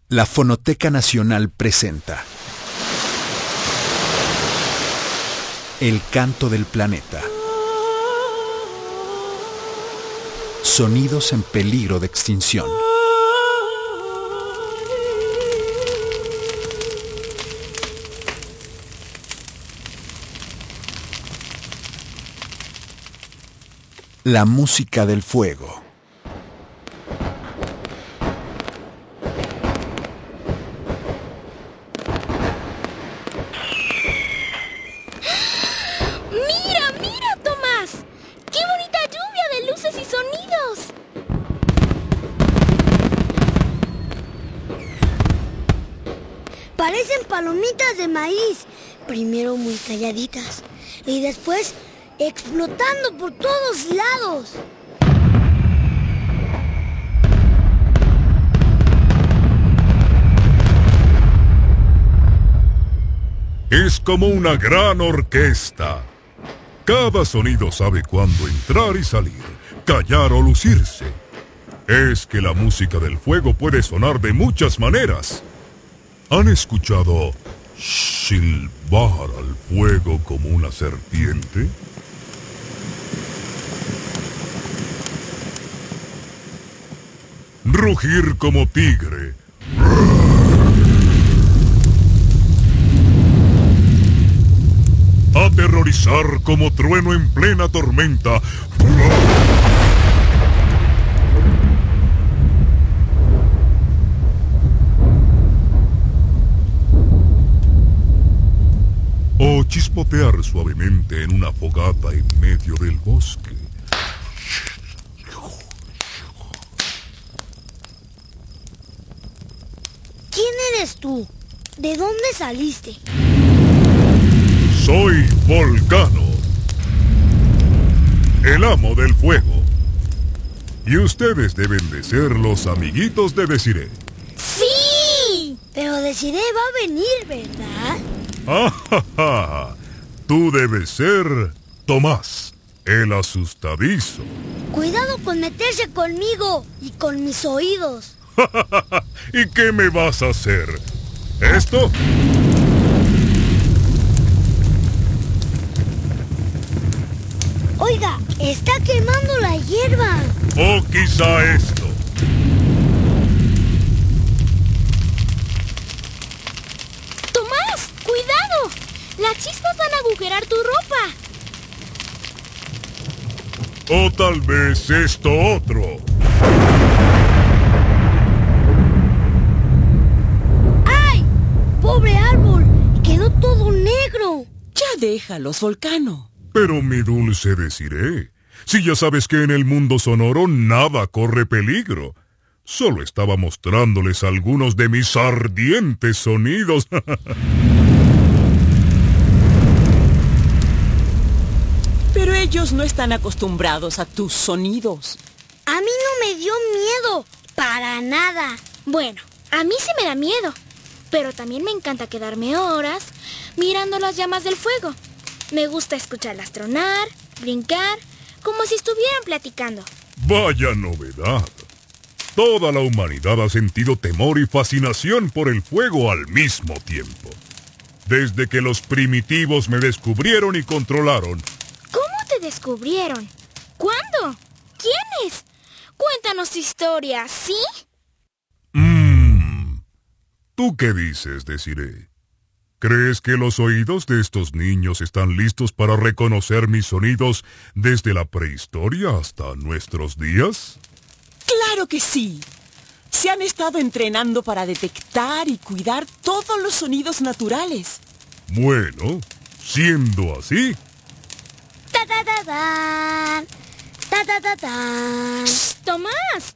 La Fonoteca Nacional presenta El canto del planeta. Sonidos en peligro de extinción. La música del fuego. Parecen palomitas de maíz, primero muy calladitas y después explotando por todos lados. Es como una gran orquesta. Cada sonido sabe cuándo entrar y salir, callar o lucirse. Es que la música del fuego puede sonar de muchas maneras. ¿Han escuchado silbar al fuego como una serpiente? Rugir como tigre. Aterrorizar como trueno en plena tormenta. O chispotear suavemente en una fogata en medio del bosque. ¿Quién eres tú? ¿De dónde saliste? Soy Volcano, el amo del fuego. Y ustedes deben de ser los amiguitos de Desiree. ¡Sí! Pero Desiree va a venir, ¿verdad? ¡Ah! Tú debes ser Tomás, el asustadizo. Cuidado con meterse conmigo y con mis oídos. ¿Y qué me vas a hacer? ¿Esto? Oiga, está quemando la hierba. O quizá esto. ¡Tomás! ¡Cuidado! Las chispas van a agujerar tu ropa. O tal vez esto otro. ¡Ay! ¡Pobre árbol! ¡Quedó todo negro! Ya déjalos, Volcano. Pero mi dulce Desiree, si ya sabes que en el mundo sonoro nada corre peligro. Solo estaba mostrándoles algunos de mis ardientes sonidos. Pero ellos no están acostumbrados a tus sonidos. A mí no me dio miedo, para nada. Bueno, a mí sí me da miedo, pero también me encanta quedarme horas mirando las llamas del fuego. Me gusta escucharlas tronar, brincar, como si estuvieran platicando. Vaya novedad. Toda la humanidad ha sentido temor y fascinación por el fuego al mismo tiempo. Desde que los primitivos me descubrieron y controlaron. ¿Cómo te descubrieron? ¿Cuándo? ¿Quiénes? Cuéntanos tu historia, ¿sí? ¿Tú qué dices, Desiree? ¿Crees que los oídos de estos niños están listos para reconocer mis sonidos desde la prehistoria hasta nuestros días? ¡Claro que sí! Se han estado entrenando para detectar y cuidar todos los sonidos naturales. Bueno, siendo así... ¡Ta, ta, ta, ta! ¡Ta, ta, ta, ta! ¡Tomás!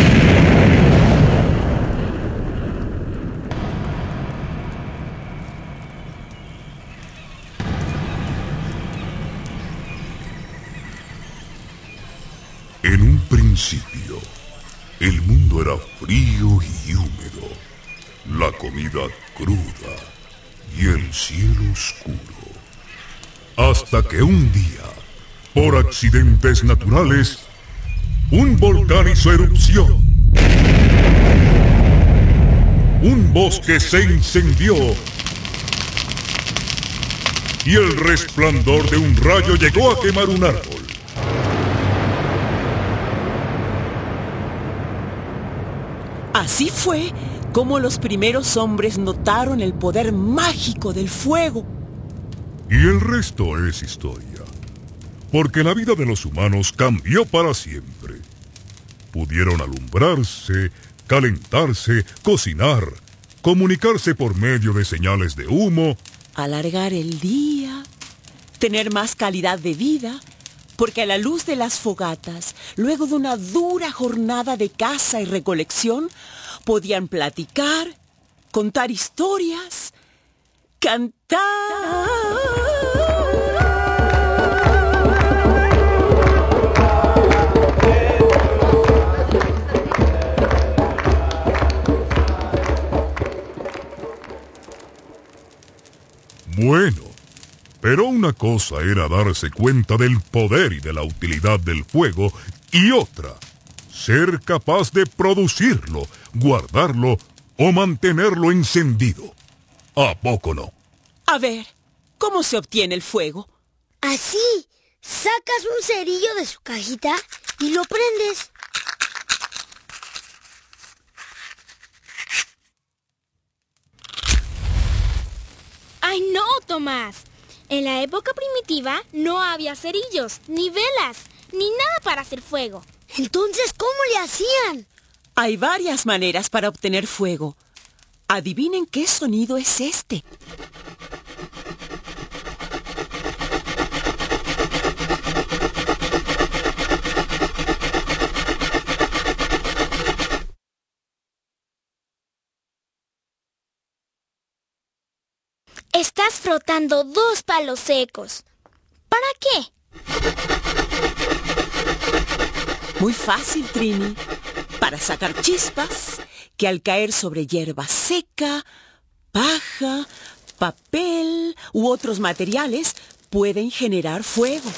En un principio, el mundo era frío y húmedo, la comida cruda y el cielo oscuro. Hasta que un día, por accidentes naturales, un volcán hizo erupción. un bosque se incendió y el resplandor de un rayo llegó a quemar un árbol. Así fue como los primeros hombres notaron el poder mágico del fuego. Y el resto es historia, porque la vida de los humanos cambió para siempre. Pudieron alumbrarse, calentarse, cocinar, comunicarse por medio de señales de humo, Alargar el día, tener más calidad de vida, porque a la luz de las fogatas, luego de una dura jornada de caza y recolección, podían platicar, contar historias, cantar. Bueno, pero una cosa era darse cuenta del poder y de la utilidad del fuego, y otra, ser capaz de producirlo, guardarlo o mantenerlo encendido. ¿A poco no? A ver, ¿cómo se obtiene el fuego? Así, sacas un cerillo de su cajita y lo prendes. ¡Ay, no, Tomás! En la época primitiva no había cerillos, ni velas, ni nada para hacer fuego. Entonces, ¿cómo le hacían? Hay varias maneras para obtener fuego. Adivinen qué sonido es este. Estás frotando 2 palos secos. ¿Para qué? Muy fácil, Trini. Para sacar chispas que al caer sobre hierba seca, paja, papel u otros materiales pueden generar fuego.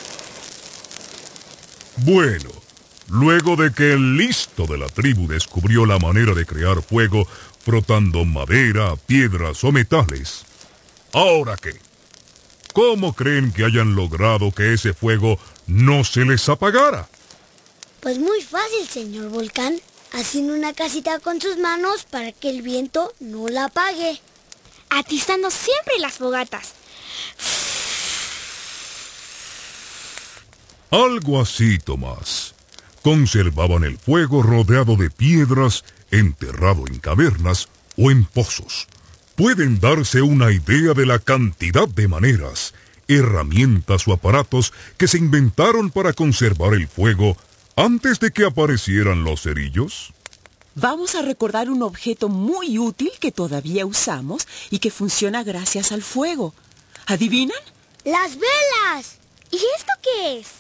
Bueno, luego de que el listo de la tribu descubrió la manera de crear fuego frotando madera, piedras o metales, ¿ahora qué? ¿Cómo creen que hayan logrado que ese fuego no se les apagara? Pues muy fácil, señor Volcán. Haciendo una casita con sus manos para que el viento no la apague. Atizando siempre las fogatas. Algo así, Tomás. Conservaban el fuego rodeado de piedras, enterrado en cavernas o en pozos. Pueden darse una idea de la cantidad de maneras, herramientas o aparatos que se inventaron para conservar el fuego antes de que aparecieran los cerillos. Vamos a recordar un objeto muy útil que todavía usamos y que funciona gracias al fuego. ¿Adivinan? ¡Las velas! ¿Y esto qué es?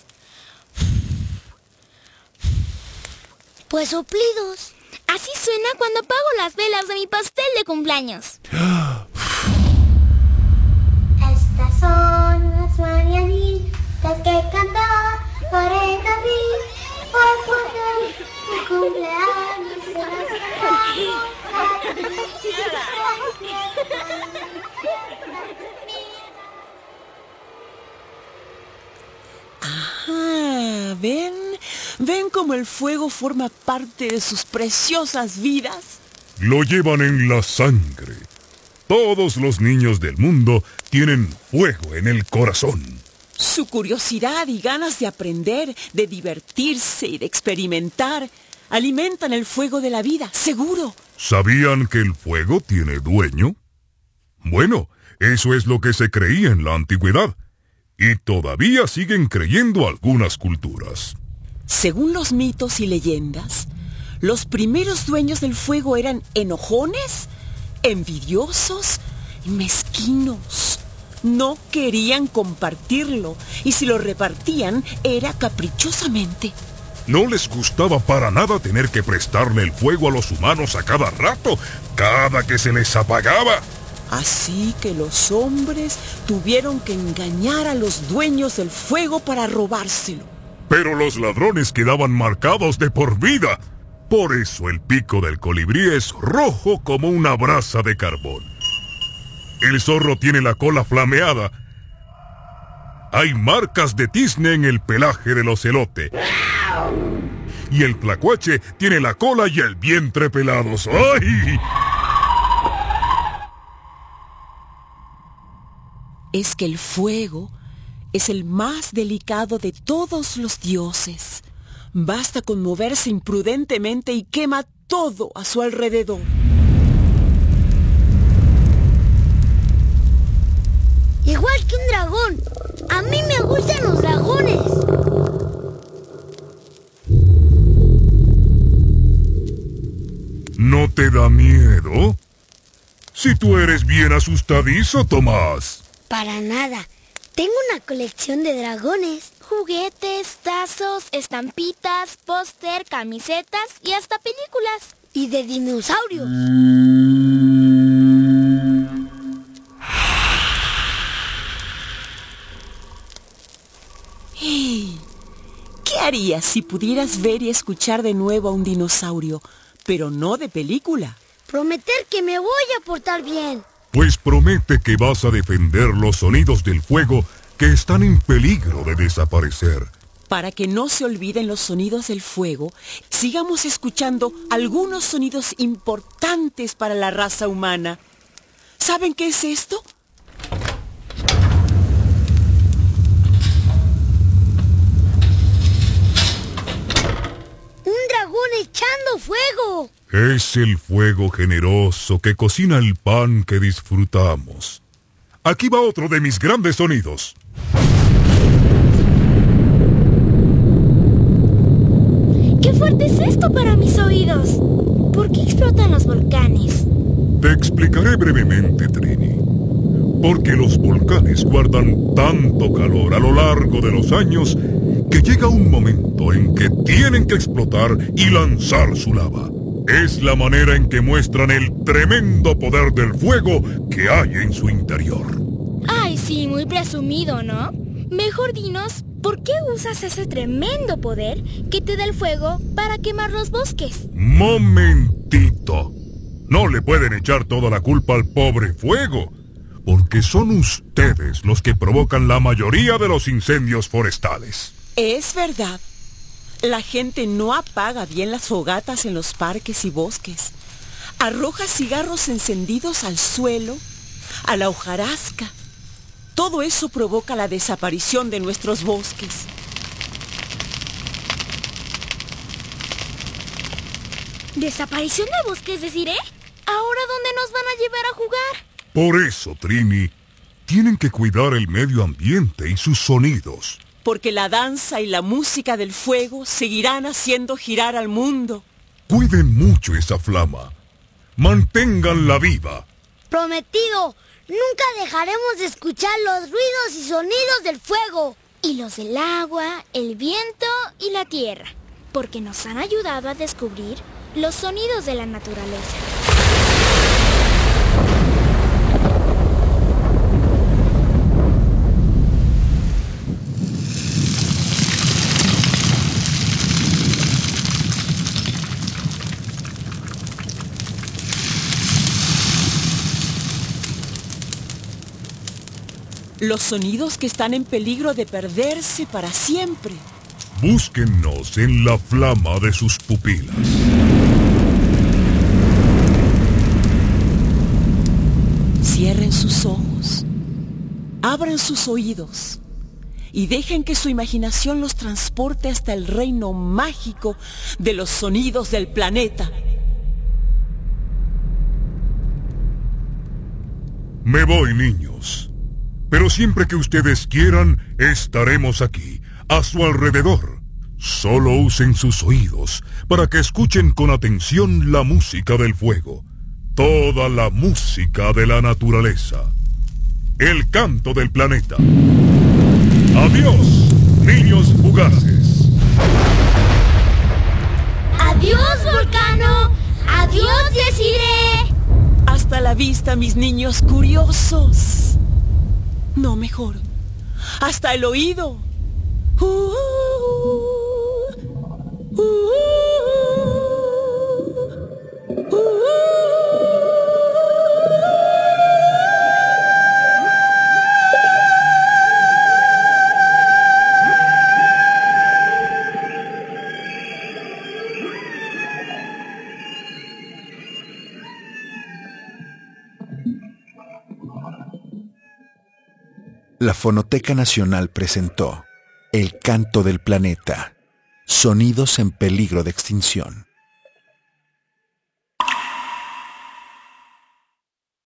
Pues soplidos. Así suena cuando apago las velas de mi pastel de cumpleaños. Estas son las mañanitas que cantaba por el jardín. Por el cumpleaños se las Ajá, ¿ven cómo el fuego forma parte de sus preciosas vidas? Lo llevan en la sangre. Todos los niños del mundo tienen fuego en el corazón. Su curiosidad y ganas de aprender, de divertirse y de experimentar alimentan el fuego de la vida, seguro. ¿Sabían que el fuego tiene dueño? Bueno, eso es lo que se creía en la antigüedad. Y todavía siguen creyendo algunas culturas. Según los mitos y leyendas, los primeros dueños del fuego eran enojones, envidiosos y mezquinos. No querían compartirlo, y si lo repartían era caprichosamente. No les gustaba para nada tener que prestarle el fuego a los humanos a cada rato, cada que se les apagaba. Así que los hombres tuvieron que engañar a los dueños del fuego para robárselo. Pero los ladrones quedaban marcados de por vida. Por eso el pico del colibrí es rojo como una brasa de carbón. El zorro tiene la cola flameada. Hay marcas de tizne en el pelaje del ocelote. Y el tlacuache tiene la cola y el vientre pelados. ¡Ay! Es que el fuego es el más delicado de todos los dioses. Basta con moverse imprudentemente y quema todo a su alrededor. Igual que un dragón. A mí me gustan los dragones. ¿No te da miedo? Si tú eres bien asustadizo, Tomás. Para nada. Tengo una colección de dragones. Juguetes, tazos, estampitas, póster, camisetas y hasta películas. Y de dinosaurios. ¡Hey! ¿Qué harías si pudieras ver y escuchar de nuevo a un dinosaurio, pero no de película? Prometer que me voy a portar bien. Pues promete que vas a defender los sonidos del fuego que están en peligro de desaparecer. Para que no se olviden los sonidos del fuego, sigamos escuchando algunos sonidos importantes para la raza humana. ¿Saben qué es esto? ¡Un dragón echando fuego! Es el fuego generoso que cocina el pan que disfrutamos. Aquí va otro de mis grandes sonidos. ¡Qué fuerte es esto para mis oídos! ¿Por qué explotan los volcanes? Te explicaré brevemente, Trini. Porque los volcanes guardan tanto calor a lo largo de los años que llega un momento en que tienen que explotar y lanzar su lava. Es la manera en que muestran el tremendo poder del fuego que hay en su interior. Ay, sí, muy presumido, ¿no? Mejor dinos, ¿por qué usas ese tremendo poder que te da el fuego para quemar los bosques? ¡Momentito! No le pueden echar toda la culpa al pobre fuego, porque son ustedes los que provocan la mayoría de los incendios forestales. Es verdad. La gente no apaga bien las fogatas en los parques y bosques. Arroja cigarros encendidos al suelo, a la hojarasca. Todo eso provoca la desaparición de nuestros bosques. ¿Desaparición de bosques, deciré? ¿Ahora dónde nos van a llevar a jugar? Por eso, Trini, tienen que cuidar el medio ambiente y sus sonidos. Porque la danza y la música del fuego seguirán haciendo girar al mundo. Cuiden mucho esa flama. Manténganla viva. Prometido, nunca dejaremos de escuchar los ruidos y sonidos del fuego. Y los del agua, el viento y la tierra. Porque nos han ayudado a descubrir los sonidos de la naturaleza. Los sonidos que están en peligro de perderse para siempre. Búsquennos en la flama de sus pupilas. Cierren sus ojos, abran sus oídos y dejen que su imaginación los transporte hasta el reino mágico de los sonidos del planeta. Me voy, niños. Pero siempre que ustedes quieran, estaremos aquí, a su alrededor. Solo usen sus oídos para que escuchen con atención la música del fuego. Toda la música de la naturaleza. El canto del planeta. Adiós, niños fugaces. ¡Adiós, Volcano! ¡Adiós, Desiree! Hasta la vista, mis niños curiosos. No, mejor. Hasta el oído. La Fonoteca Nacional presentó El canto del planeta, sonidos en peligro de extinción.